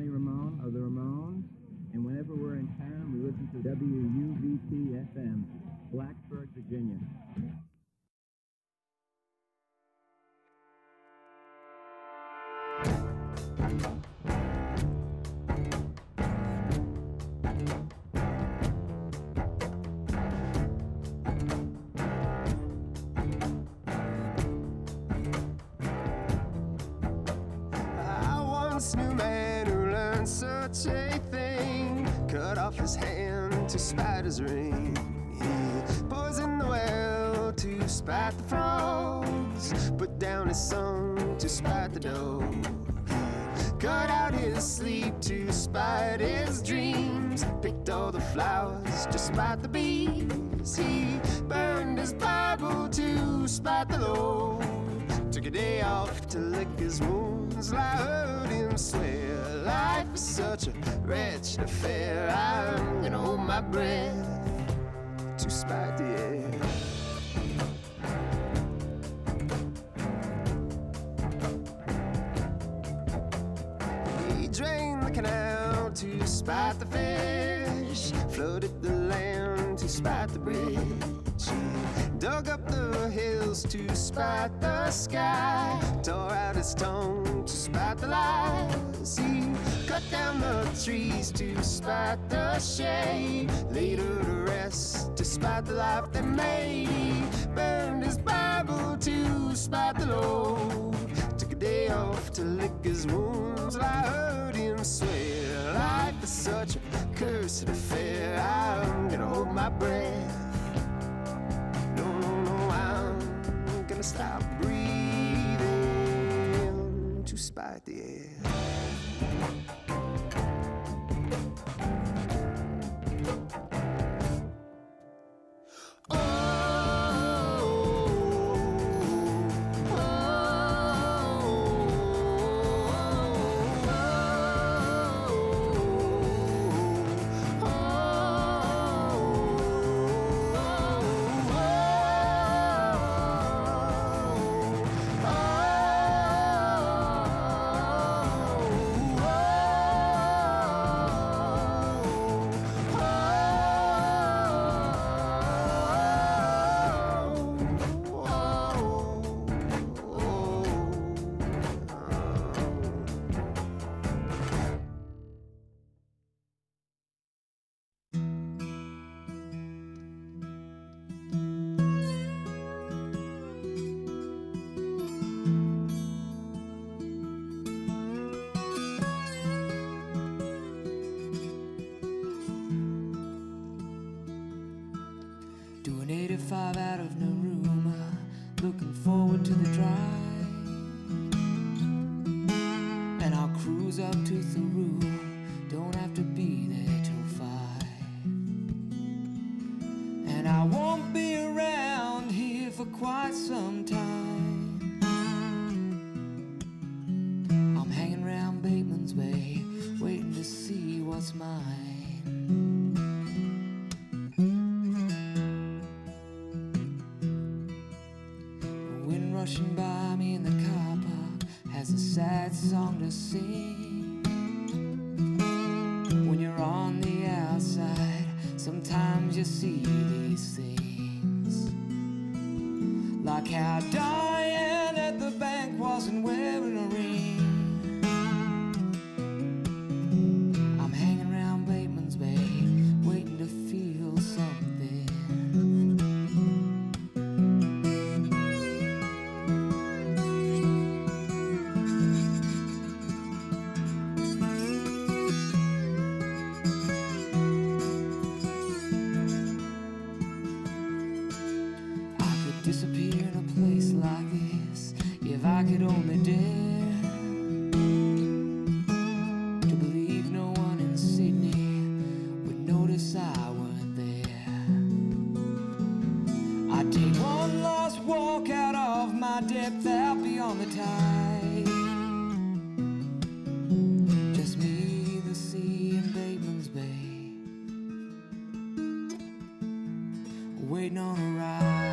Johnny Ramone of the Ramones, and whenever we're in town, we listen to WUVT-FM, Blacksburg, Virginia. New man who learned such a thing, cut off his hand to spite his ring. He poisoned the well to spite the frogs, put down his song to spite the dog. He cut out his sleep to spite his dreams, picked all the flowers to spite the bees. He burned his Bible to spite the Lord, took a day off to lick his wounds. I heard him swear life is such a wretched affair. I'm gonna hold my breath to spite the air. He drained the canal to spite the fish, flooded the land to spite the bridge. He dug up the hills to spite the sky, tore out his tongue to spite the lies. He cut down the trees to spite the shade, laid her to rest to spite the life they made. He burned his Bible to spite the Lord, took a day off to lick his wounds. I heard him swear life is such a cursed affair. I'm gonna hold my breath. I'm gonna stop breathing to spite the air. Doing 85 out of Naruma, looking forward to the drive. And I'll cruise up to Thuroo, don't have to be there till 5. And I won't be around here for quite some time. I'm hanging around Bateman's Bay, waiting to see what's mine. Rushing by me in the car park has a sad song to sing. When you're on the outside, sometimes you see these things, like how Diane at the bank wasn't wearing a ring. I'm hanging around Bateman's Bay, waiting to feel something. Disappear in a place like this if I could only dare to believe no one in Sydney would notice I weren't there. I'd take one last walk out of my depth out beyond the tide. Just me, the sea, and Bateman's Bay, waiting on a ride.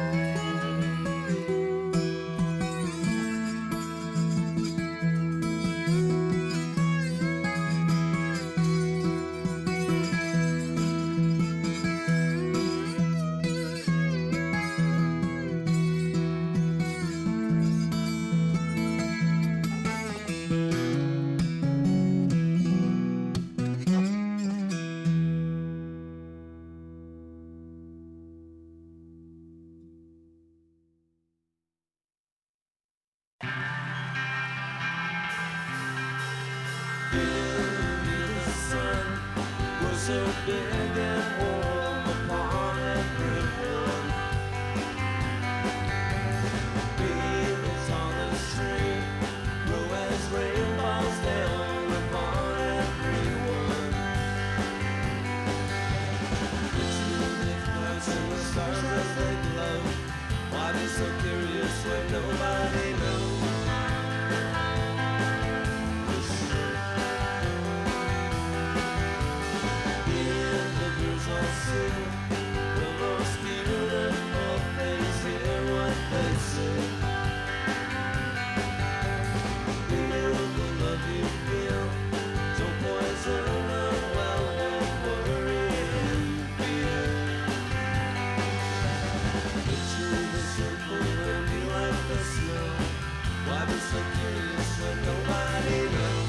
so big and warm upon everyone. Be the tallest tree, grow as rain falls down upon everyone. The truth floats in the stars as they glow. Why be so curious when nobody knows? The most beautiful things, hear what they say. Feel the love you feel, don't poison the well with worry and fear. Picture the circle and be like the snow. Why be so curious when nobody knows?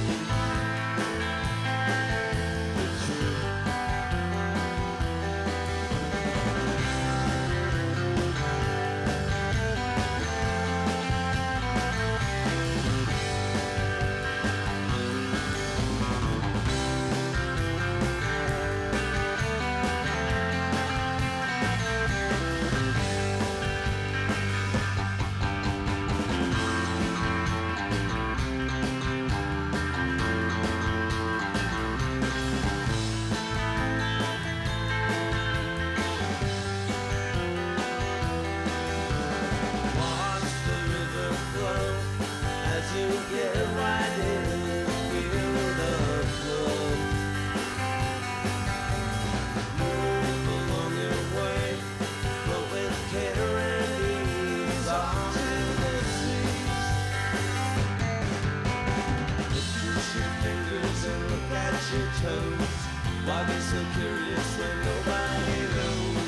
Why be so curious when nobody knows?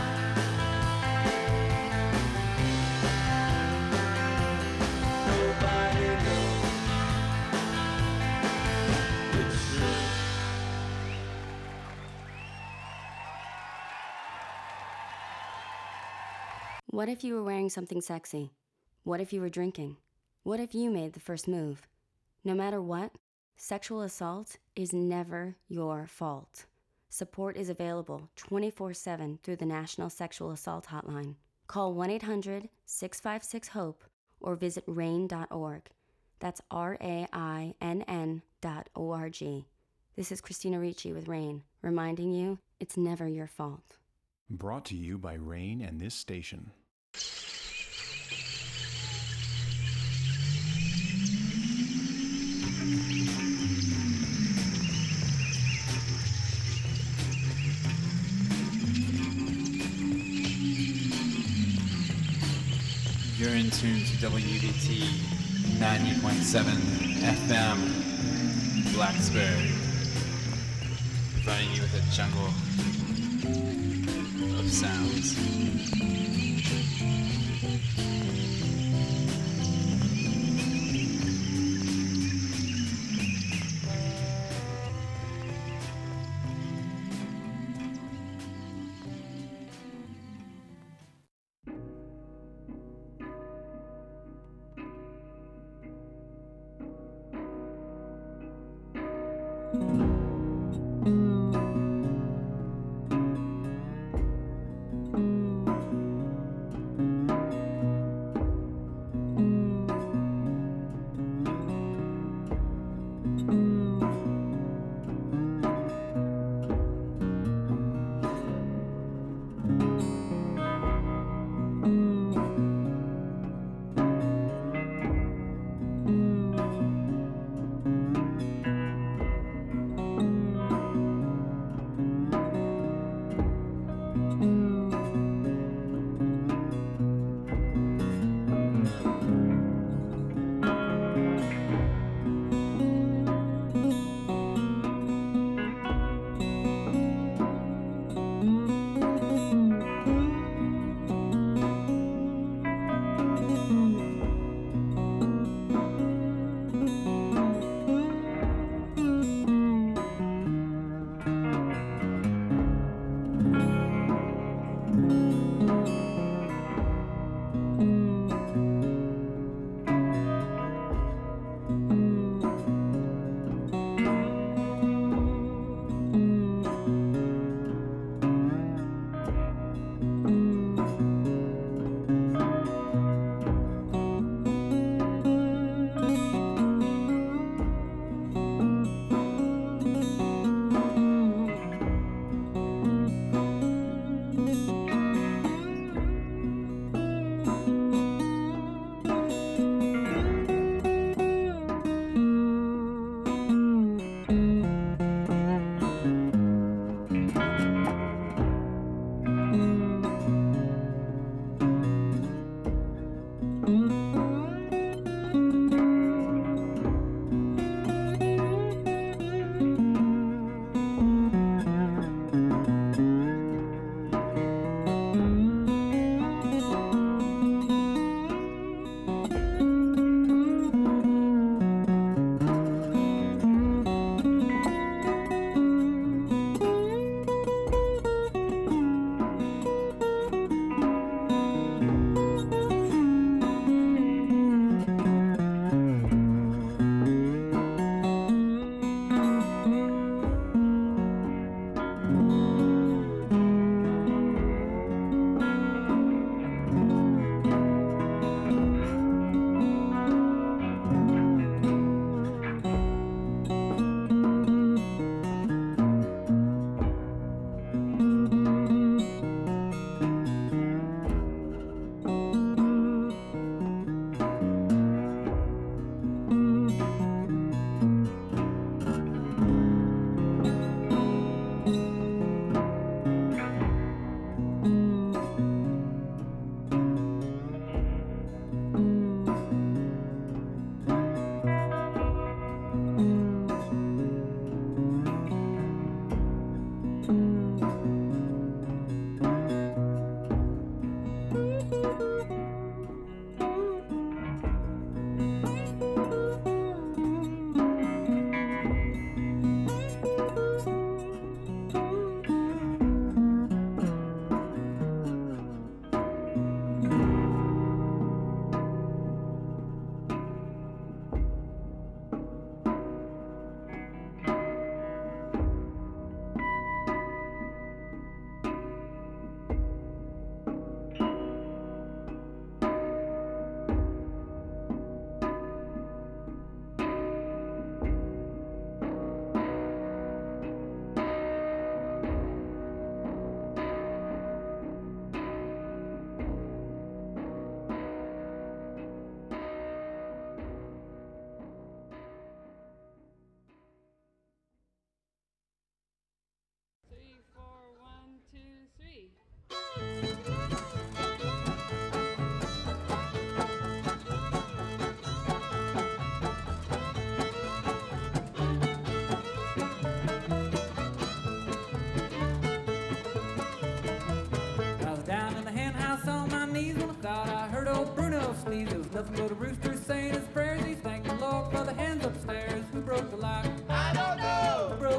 Nobody knows. It's true. What if you were wearing something sexy? What if you were drinking? What if you made the first move? No matter what, sexual assault is never your fault. Support is available 24/7 through the National Sexual Assault Hotline. Call 1-800-656-HOPE or visit RAINN.org. That's RAINN.org. This is Christina Ricci with RAINN, reminding you it's never your fault. Brought to you by RAINN and this station. You're in tune to WBT 90.7 FM, Blacksburg, providing you with a jungle of sounds.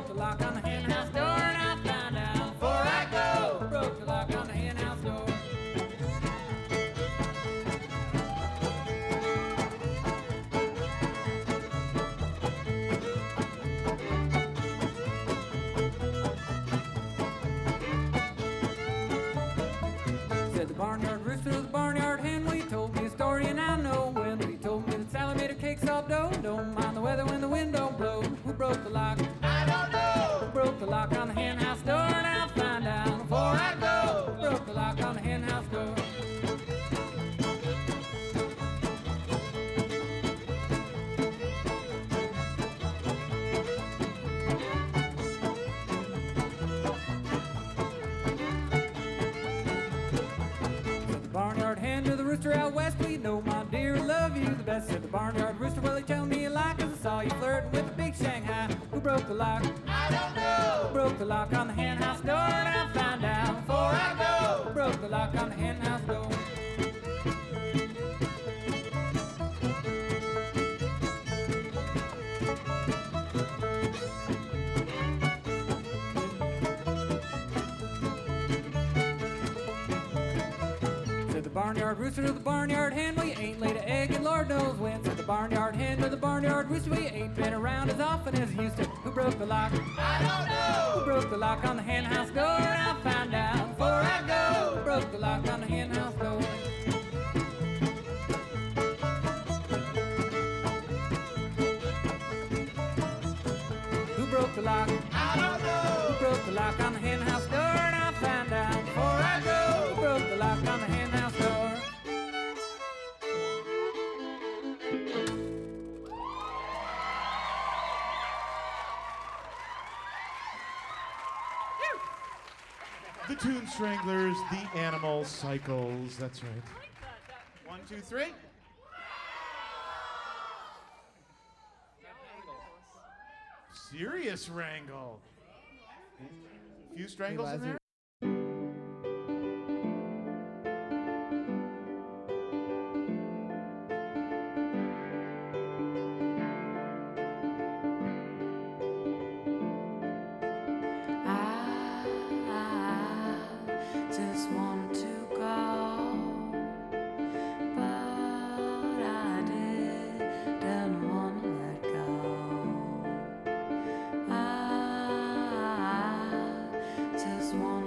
broke the lock on the hen house door, and I found out before I go. Who broke the lock on the hen house door? Said the barnyard rooster, the barnyard hen. Well, you told me a story and I know when. He told me that Sally made her cakes off dough. Don't mind the weather when the wind don't blow. Who broke the lock? I don't know. Who broke the lock on the hen house door? And I'll find out before I go. Who broke the lock on the hen house door? Barnyard hen to the rooster out west. We know, my dear, love you the best. Said the barnyard rooster, well, he told me you like, 'cause I saw you flirting with the big Shanghai. Who broke the lock? I don't know. Who broke the lock on the hen house door? And I'll find out before I go. Who broke the lock on the hen house door? Said the barnyard rooster to the barnyard hen, well, you ain't laid an egg and Lord knows when. Said the barnyard hen to the barnyard rooster, well, you ain't been around as often as you used to. Who broke the lock? I don't know. Who broke the lock on the hen house door? And I'll find out before I go. Who broke the lock on the hen house door? Who broke the lock? I don't know. Who broke the lock on the hen house door? And I'll find out before I go. Who broke the lock on the hen house door? The Tune Stranglers, the Animal Cycles. That's right. 1, 2, 3. Serious wrangle. Few strangles in there. Just want to go, but I didn't want to let go. I just want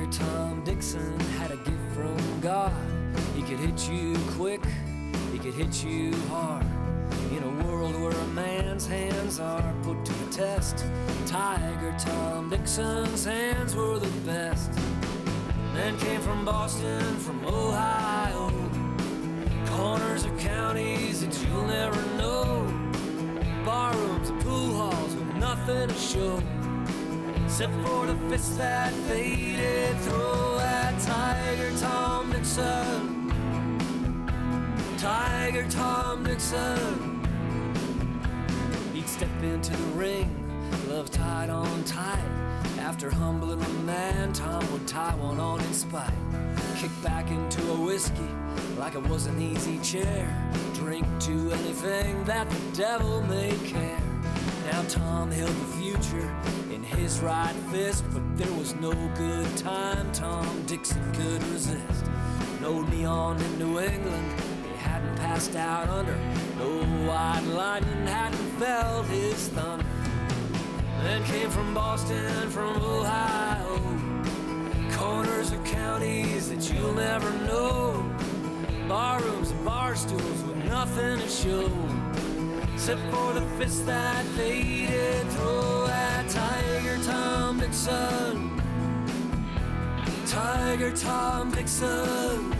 Tom Dixon had a gift from God. He could hit you quick, he could hit you hard. In a world where a man's hands are put to the test, Tiger Tom Dixon's hands were the best. Man came from Boston, from Ohio, corners of counties that you'll never know, barrooms and pool halls with nothing to show, except for the fist that faded throw at Tiger Tom Dixon. Tiger Tom Dixon. He'd step into the ring, gloves tied on tight. After humbling a man, Tom would tie one on in spite. Kick back into a whiskey like it was an easy chair. Drink to anything that the devil may care. Now Tom held the future in his right fist, but there was no good time Tom Dixon could resist. No neon in New England, he hadn't passed out under. No white lightning hadn't felt his thunder. Man came from Boston, from Ohio, corners of counties that you'll never know, barrooms and bar stools with nothing to show, except for the fist that faded throw at Tiger Tom Dixon. Tiger Tom Dixon.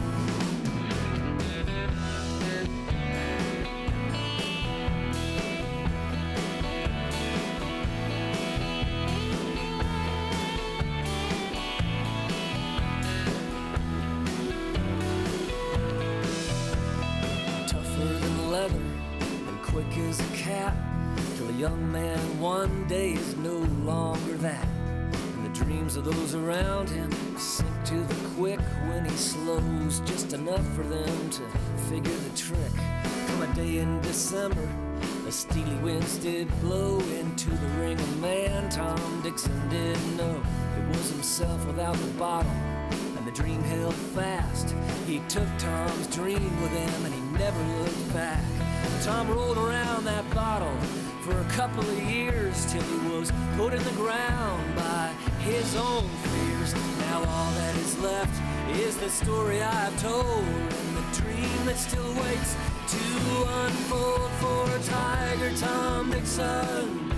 Quick as a cat, till a young man one day is no longer that. And the dreams of those around him sink to the quick when he slows just enough for them to figure the trick. Come a day in December, the steely winds did blow into the ring. A man Tom Dixon didn't know it was himself without the bottle, and the dream held fast. He took Tom's dream with him and he never looked back. Tom rolled around that bottle for a couple of years till he was put in the ground by his own fears. Now all that is left is the story I've told, and the dream that still waits to unfold for Tiger Tom Dixon.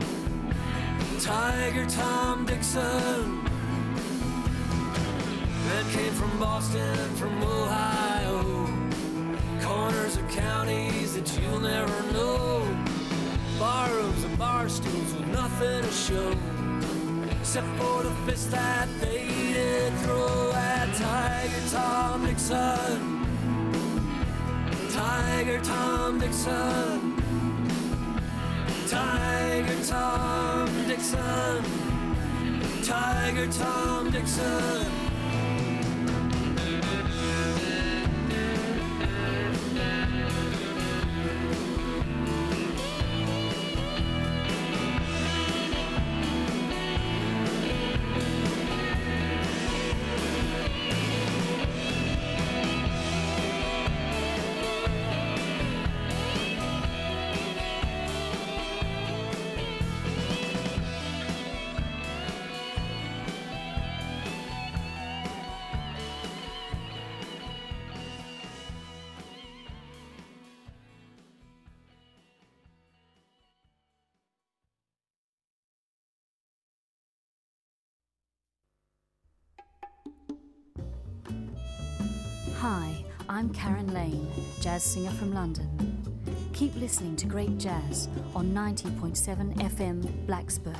Tiger Tom Dixon. Man came from Boston, from Ohio, corners of counties that you'll never know, barrooms and bar stools with nothing to show, except for the fist that faded throw at Tiger Tom Dixon. Tiger Tom Dixon. Tiger Tom Dixon. Tiger Tom Dixon. Hi, I'm Karen Lane, jazz singer from London. Keep listening to great jazz on 90.7 FM Blacksburg.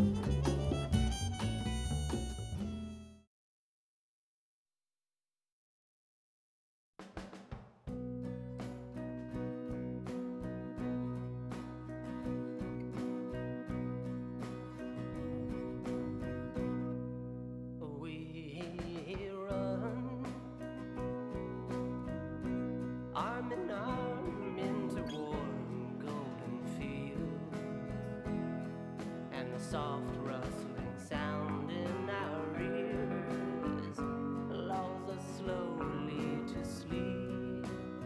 Soft rustling sound in our ears lulls us slowly to sleep.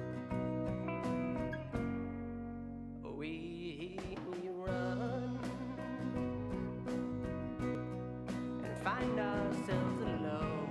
We run and find ourselves alone.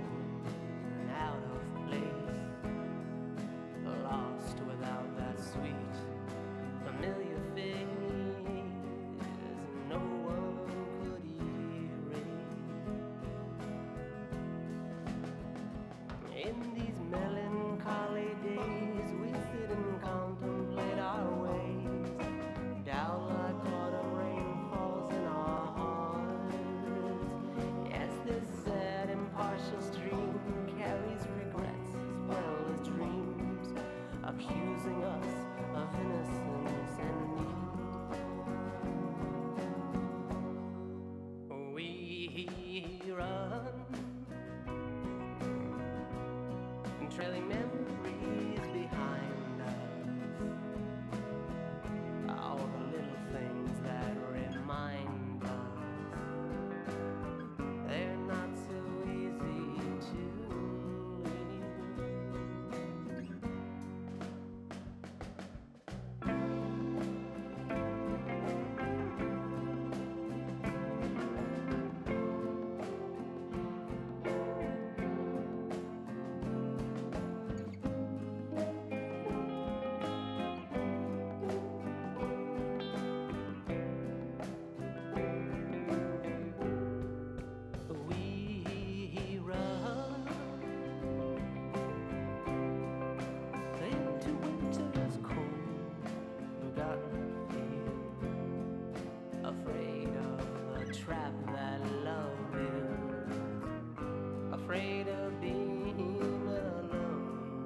trap that love is, afraid of being alone.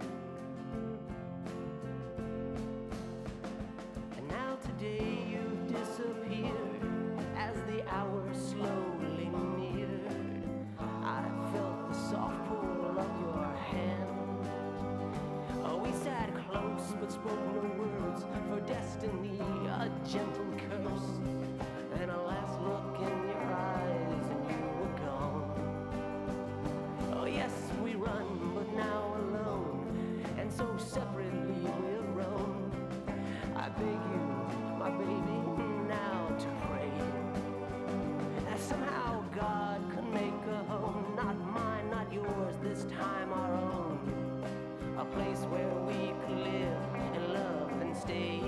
And now today you've disappeared as the hours slowly neared. I felt the soft pull of your hand. Oh, we sat close but spoke no words, for destiny a gentle curse. And a last look in your eyes and you were gone. Oh yes, we run, but now alone, and so separately we'll roam. I beg you, my baby, now to pray that somehow God could make a home, not mine, not yours, this time our own. A place where we could live and love and stay.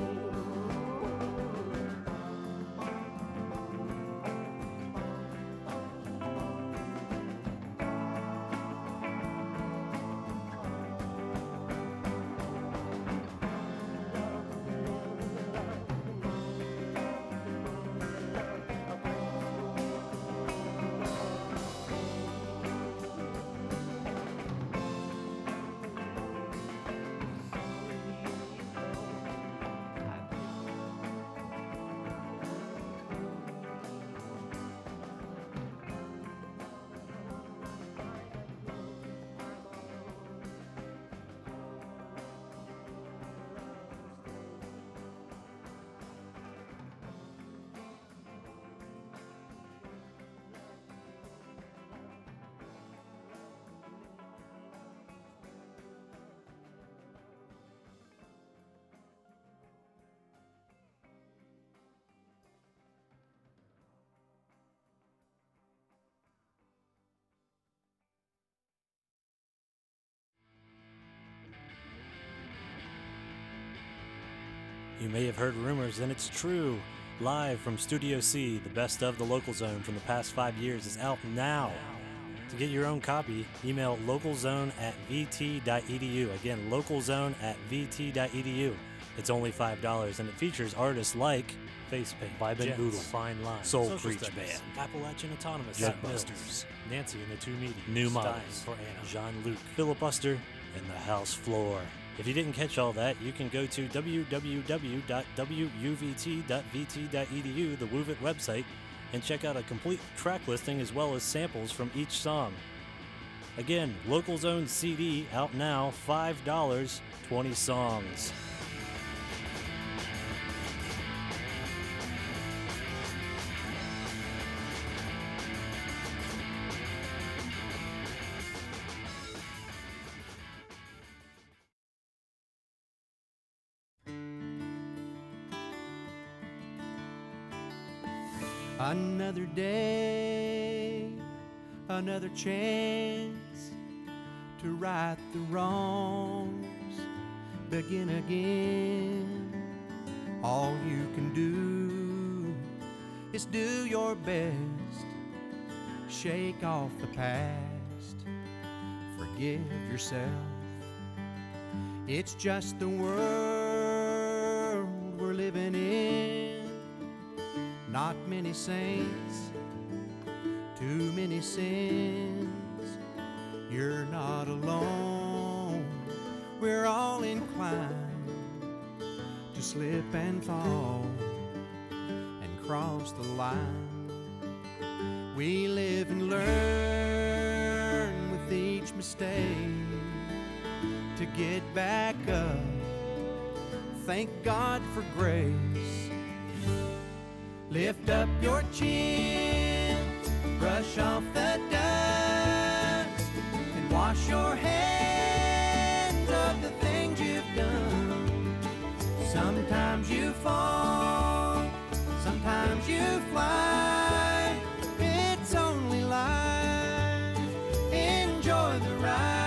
You may have heard rumors, and it's true. Live from Studio C, the best of the Local Zone from the past 5 years is out now. To get your own copy, email localzone@vt.edu. Again, localzone@vt.edu. It's only $5, and it features artists like Facepaint, Vibe and Boodle, Fine Line, Soul Preach Band, Appalachian Autonomous, Jetbusters, Nancy and the Two Meetings, New Models for Anna, Jean-Luc, Filibuster, and the House Floor. If you didn't catch all that, you can go to www.wuvt.vt.edu, the WUVIT website, and check out a complete track listing as well as samples from each song. Again, Local Zone CD out now, $5, 20 songs. Another day, another chance to right the wrongs, begin again. All you can do is do your best, shake off the past, forgive yourself. It's just the world we're living in. Not many saints, too many sins. You're not alone. We're all inclined to slip and fall and cross the line. We live and learn with each mistake to get back up. Thank God for grace. Lift up your chin, brush off the dust, and wash your hands of the things you've done. Sometimes you fall, sometimes you fly. It's only life. Enjoy the ride.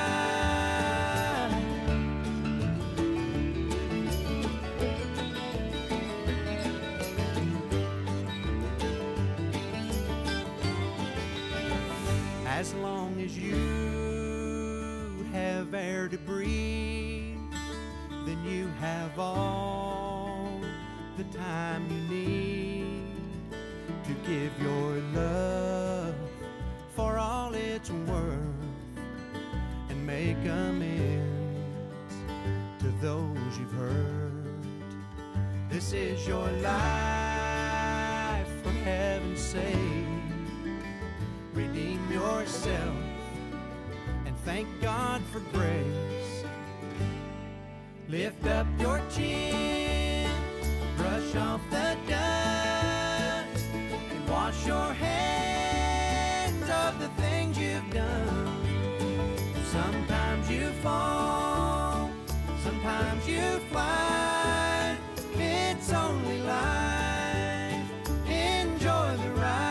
As long as you have air to breathe, then you have all the time you need to give your love for all it's worth and make amends to those you've hurt. This is your life, for heaven's sake. Redeem yourself and thank God for grace. Lift up your chin, brush off the dust, and wash your hands of the things you've done. Sometimes you fall, sometimes you fly. It's only life, enjoy the ride.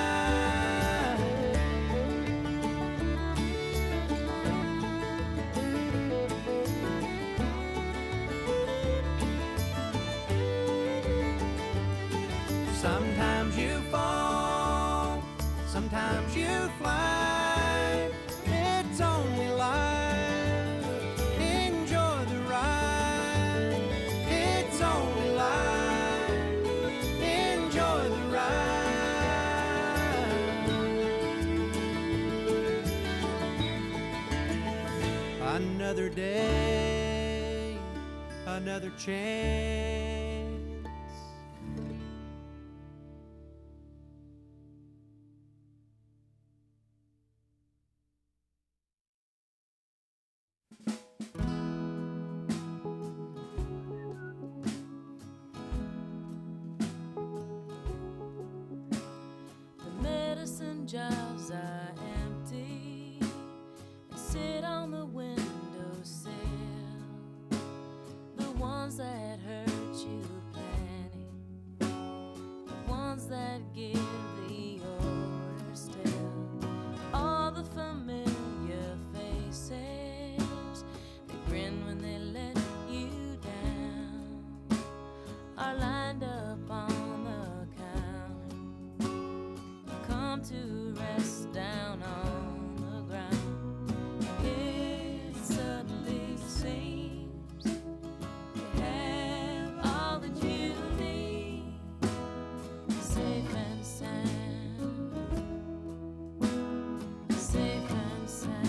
Sometimes you fall, sometimes you fly. It's only life, enjoy the ride. It's only life, enjoy the ride. Another day, another chance. Jars are empty and sit on the windowsill. The ones that hurt you plenty, the ones that give the order still. All the familiar faces that grin when they let you down are lined up on the counter. Come to rest down on the ground. It suddenly seems you have all that you need, safe and sound, safe and sound.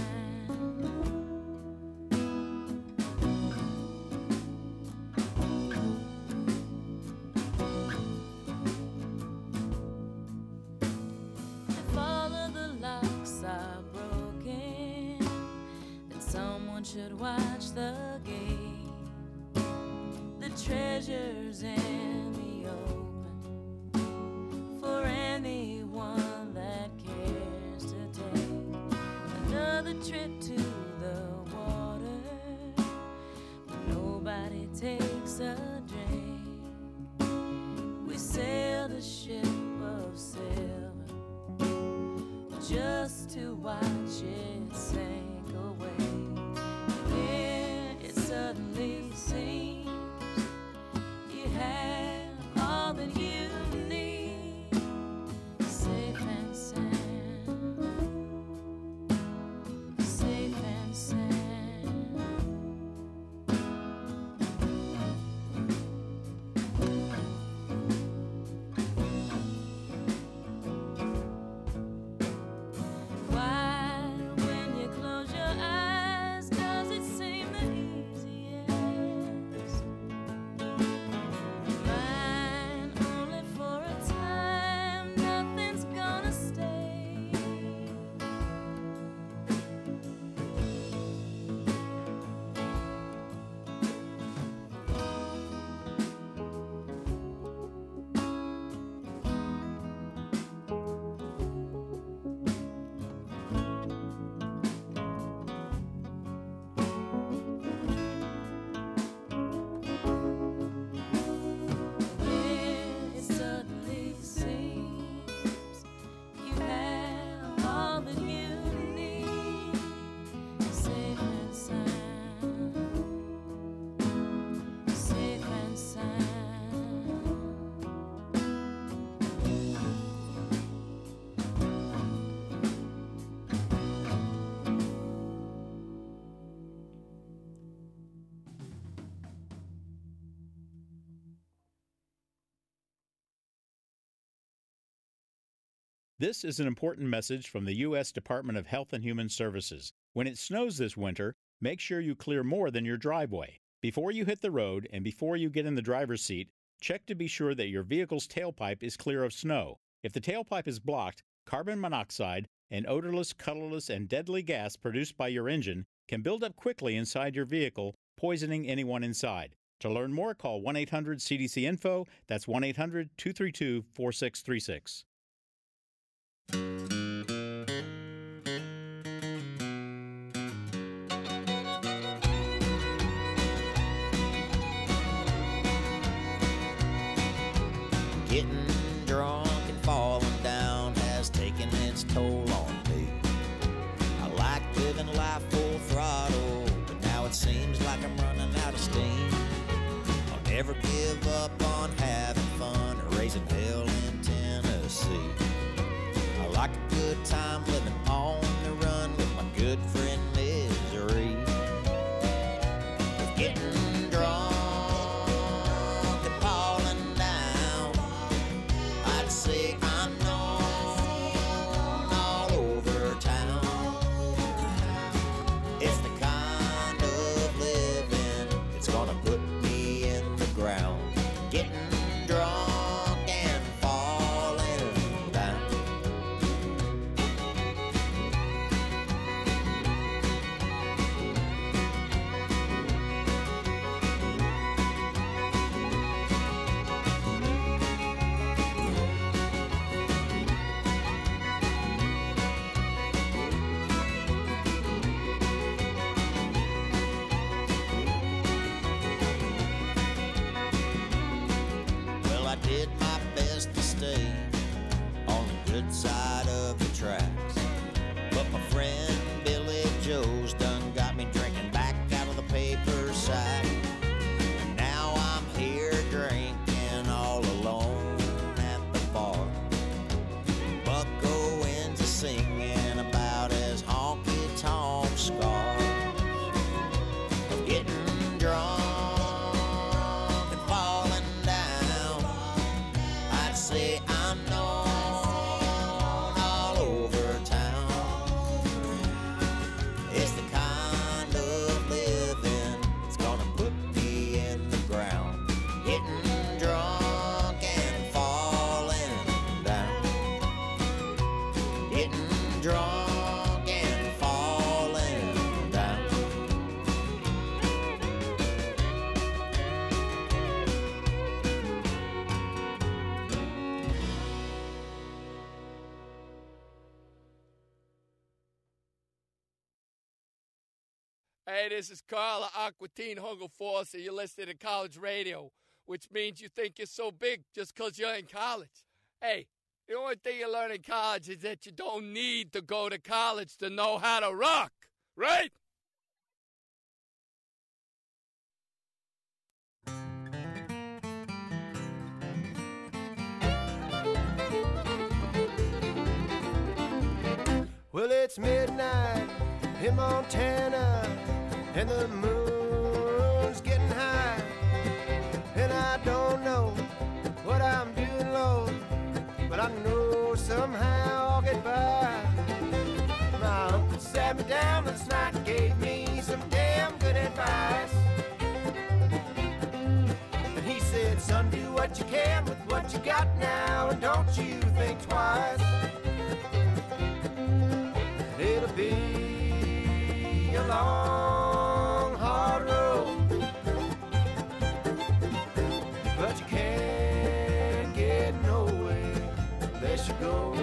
If all of the locks are broken, then someone should watch the gate. The treasure's in the open for anyone that cares to take another trip to the water where nobody takes a drink. We sail the ship of silver just to watch it sink away. Then it suddenly seems you have all that you need, safe and sound, safe and sound. Why, when you close This is an important message from the U.S. Department of Health and Human Services. When it snows this winter, make sure you clear more than your driveway. Before you hit the road and before you get in the driver's seat, check to be sure that your vehicle's tailpipe is clear of snow. If the tailpipe is blocked, carbon monoxide, an odorless, colorless, and deadly gas produced by your engine can build up quickly inside your vehicle, poisoning anyone inside. To learn more, call 1-800-CDC-INFO. That's 1-800-232-4636. Getting drunk and falling down has taken its toll on me. I like living life full throttle, but now it seems like I'm running out of steam. I'll never give up on having fun or raising hell in Tennessee. I like a good time living on the run with my good friend Misery. With getting drunk and falling down, I'd say I'm known all over town. It's the kind of living it's gonna put me in the ground. Getting drunk and falling down. Well, I did my best to stay on the good side of the tracks, but my friend Billy Joe's done got me drinking back out of the paper sack. And now I'm here drinking all alone at the bar. Buck Owens is singing about his honky-tonk scars of getting drunk and falling down. I'd say I'm known all over town. It's the kind of living that's gonna put me in the ground. Getting drunk and falling down. Getting drunk and falling down. Hey, this is Carla Aquatine Hunger Force, and you're listening to college radio, which means you think you're so big just because you're in college. Hey, the only thing you learn in college is that you don't need to go to college to know how to rock, right? Well, it's midnight in Montana, and the moon's getting high. And I don't know what I'm doing, Lord, but I know somehow I'll get by. My uncle sat me down last night and gave me some damn good advice. And he said, son, do what you can with what you got now, and don't you think twice. It'll be a long, hard road, but you can't get nowhere unless you go.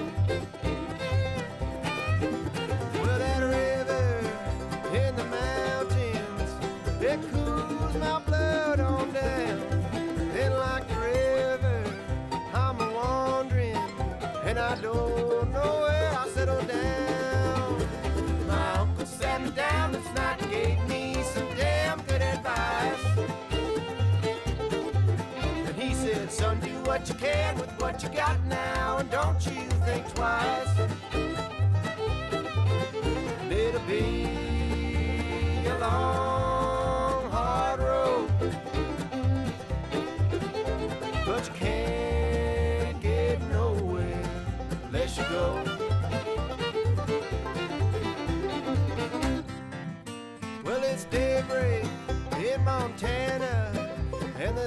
Well, that river in the mountains, it cools my blood on down. Then like the river, I'm a-wandering, and I don't know where I'll settle down. Sat me down this night and gave me some damn good advice. And he said, son, do what you can with what you got now, and don't you think twice. And it'll be a long, hard road, but you can't get nowhere unless you go.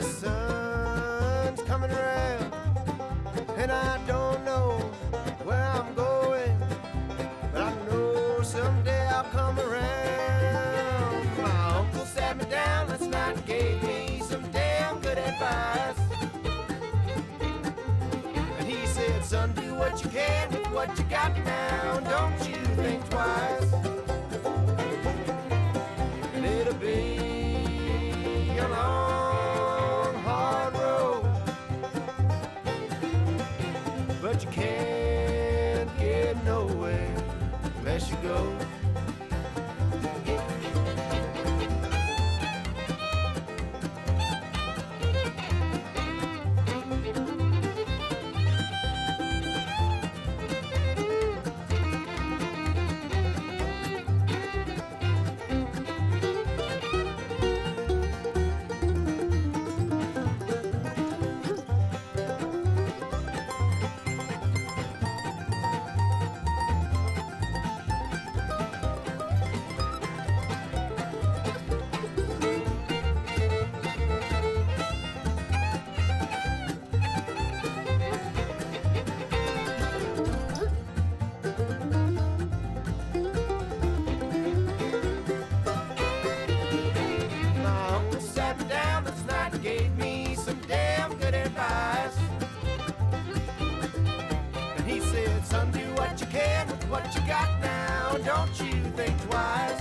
the sun's coming around, and I don't know where I'm going, but I know someday I'll come around. My uncle sat me down last night and gave me some damn good advice. And he said, son, do what you can with what you got now, don't you think twice. And it'll be a long, hard road, but you can't get nowhere unless you go. What you got now, don't you think twice.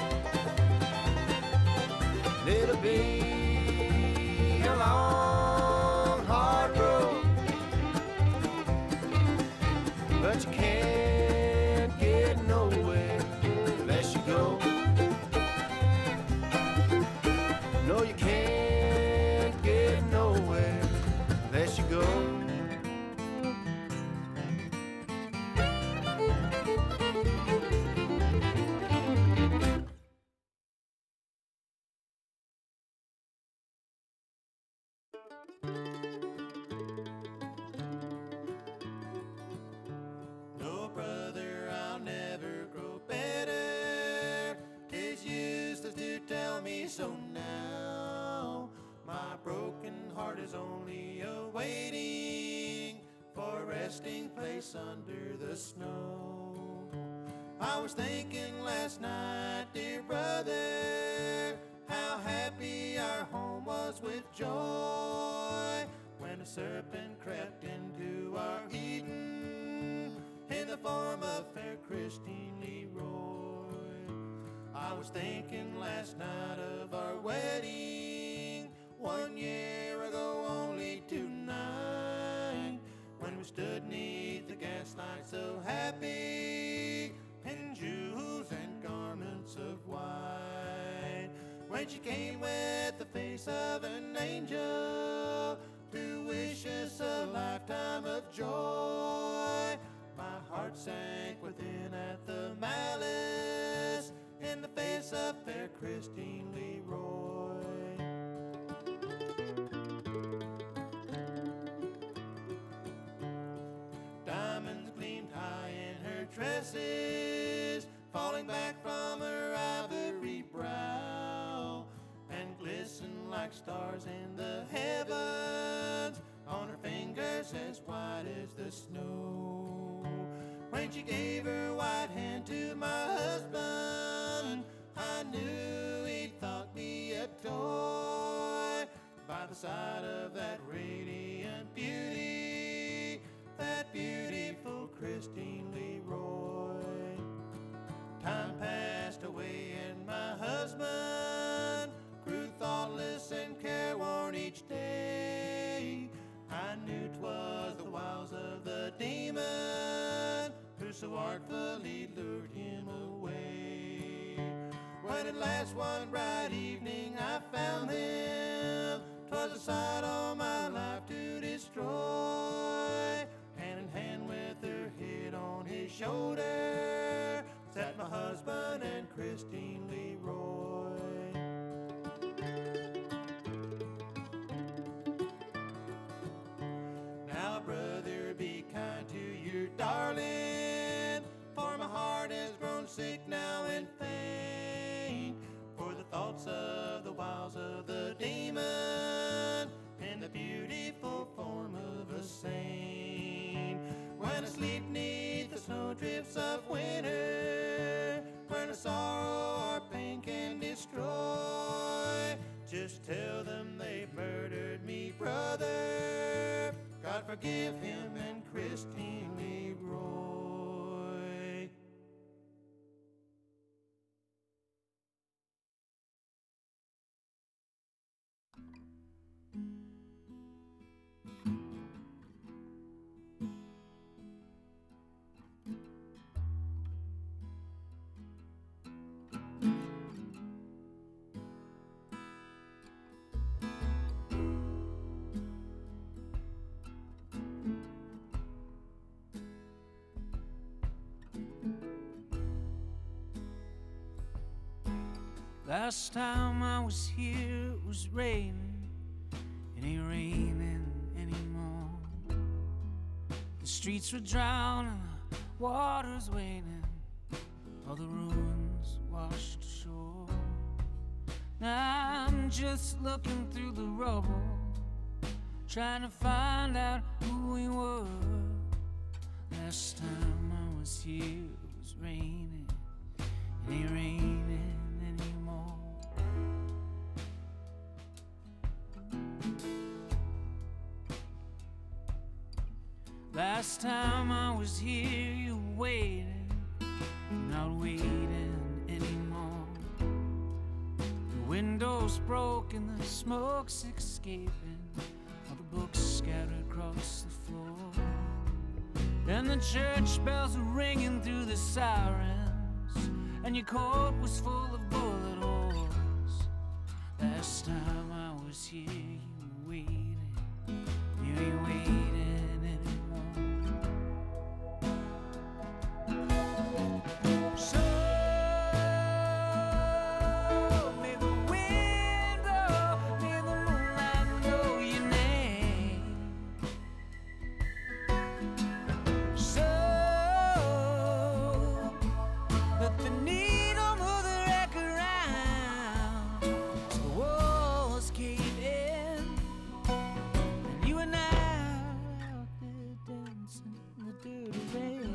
It'll be a long, hard road, but you can't get nowhere unless you go. No, you can't get nowhere unless you go. No, brother, I'll never grow better. 'Tis useless to tell me so now. My broken heart is only awaiting for a resting place under the snow. I was thinking last night, dear brother, how happy our home was with joy when a serpent crept into our Eden in the form of fair Christine Leroy. I was thinking last night of our wedding 1 year ago, only tonight, when we stood neath the gaslight so happy in jewels and garments of white. When she came with the face of an angel to wish us a lifetime of joy, my heart sank within at the malice in the face of fair Christine Leroy. Diamonds gleamed high in her tresses, falling back from her ivory brow, and glistened like stars in the heavens on her fingers as white as the snow. When she gave her white hand to my husband, I knew he thought me a toy. By the side of that radiant beauty, that beautiful Christine Leroy. Time passed away and my husband grew thoughtless and careworn each day. I knew 'twas the wiles of the demon who so artfully lured him away. When at last one bright evening I found him, 'twas a sight all my life to destroy. Hand in hand with her head on his shoulder sat my husband and Christine Leroy. Now, brother, be kind to your darling, for my heart has grown sick now and faint, for the thoughts of the wiles of the demon asleep neath the snowdrifts of winter, where no sorrow or pain can destroy. Just tell them they murdered me, brother. God forgive him and Christine Leroy. Last time I was here, it was raining. It ain't raining anymore. The streets were drowning, the water's waning, all the ruins washed ashore. Now I'm just looking through the rubble, trying to find out who we were. Last time I was here, it was raining. It ain't raining anymore. Last time I was here, you were waiting. You're not waiting anymore. The window's broken, the smoke's escaping, all the books scattered across the floor. Then the church bells were ringing through the sirens, and your coat was full of bullet holes. Last time I was here, you were waiting. You ain't waiting anymore. So may the wind blow, may the moonlight know your name. So let the needle move the record round, so the walls cave in, and you and I out there dancing in the dirty rain.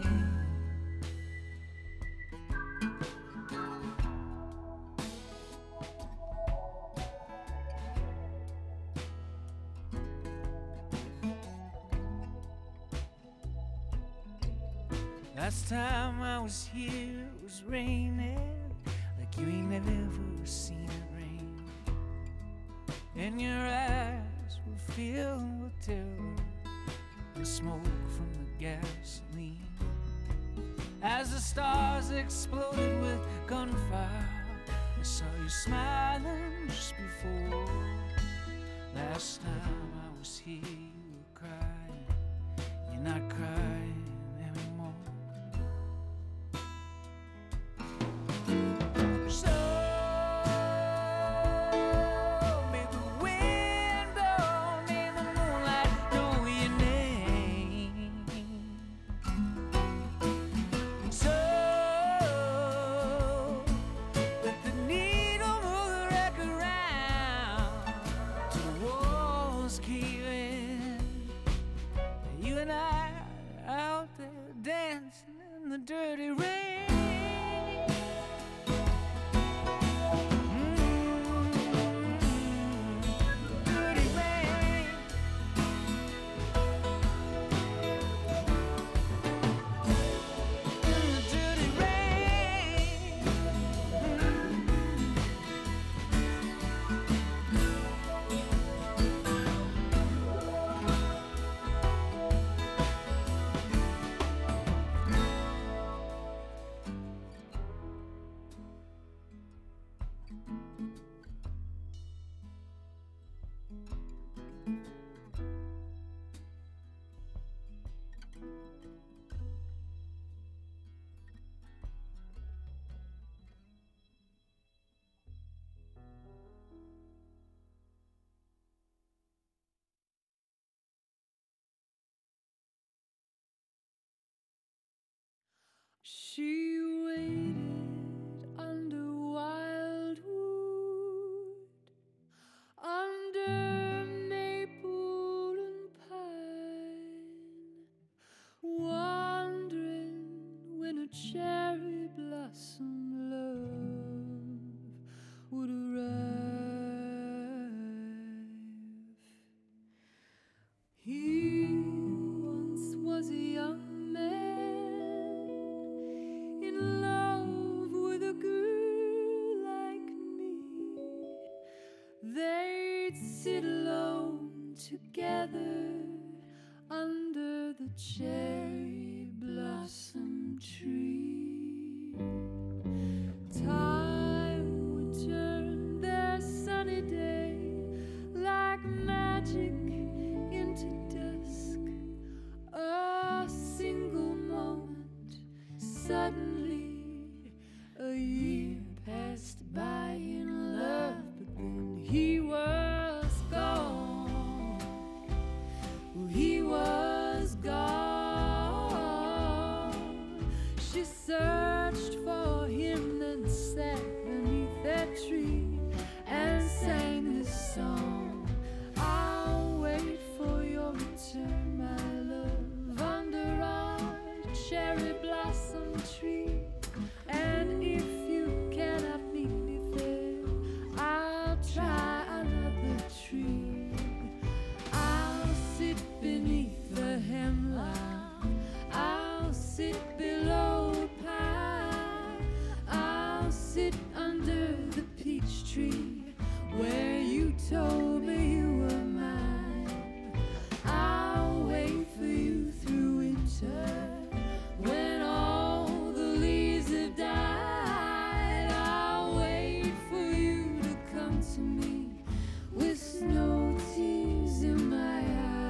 Last time I was here, it was raining like you ain't never seen it rain. And your eyes were filled with terror and smoke from the gasoline. As the stars exploded with gunfire, I saw you smiling just before. Last time I was here, you were crying. You're not crying anymore. So may the wind blow, may the moonlight know your name. So let the needle move the record round till the walls cave in. You and I are out there dancing in the dirty rain. Dirty rain. In the dirty rain. She waited under wildwood, under maple and pine. cherry blossom tree. Time would turn their sunny day like magic into dusk. A single moment, suddenly a year passed by in love, but then he was gone. He was gone. She searched for him, then sat beneath that tree and sang this song. I'll wait for your return, my love, under our cherry blossom tree. And if you cannot meet me there, I'll try another tree. I'll sit beneath the hemlock, I'll sit below a pine, I'll sit under the peach tree where you told me you were mine. I'll wait for you through winter when all the leaves have died. I'll wait for you to come to me with no tears in my eyes.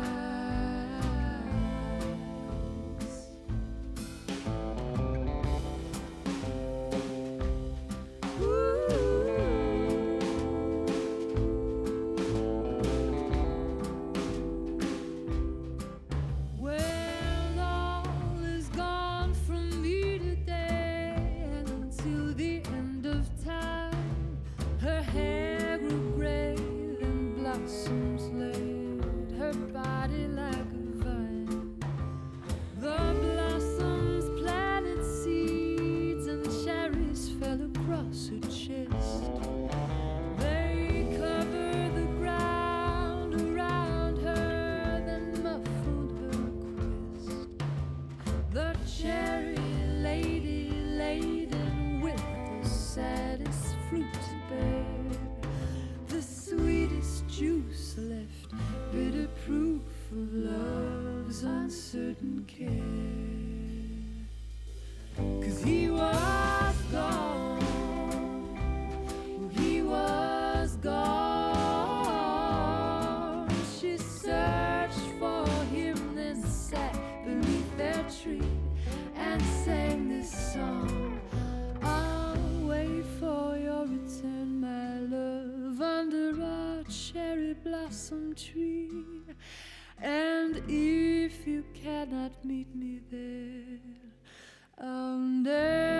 Well, all is gone from me today, and until the end of time, her hair grew gray, then blossoms laid her body like a vine. The blossoms planted seeds, and cherries fell across her chest. They covered the ground around her, then muffled her quest. The cherry lady laden with the saddest fruit to bear, the sweetest juice left, bitter proof of love's uncertain care. 'Cause he was gone, he was gone. She searched for him, then sat beneath their tree and sang this song. I'll wait for your return, my love, under our cherry blossom tree. And if you cannot meet me there, under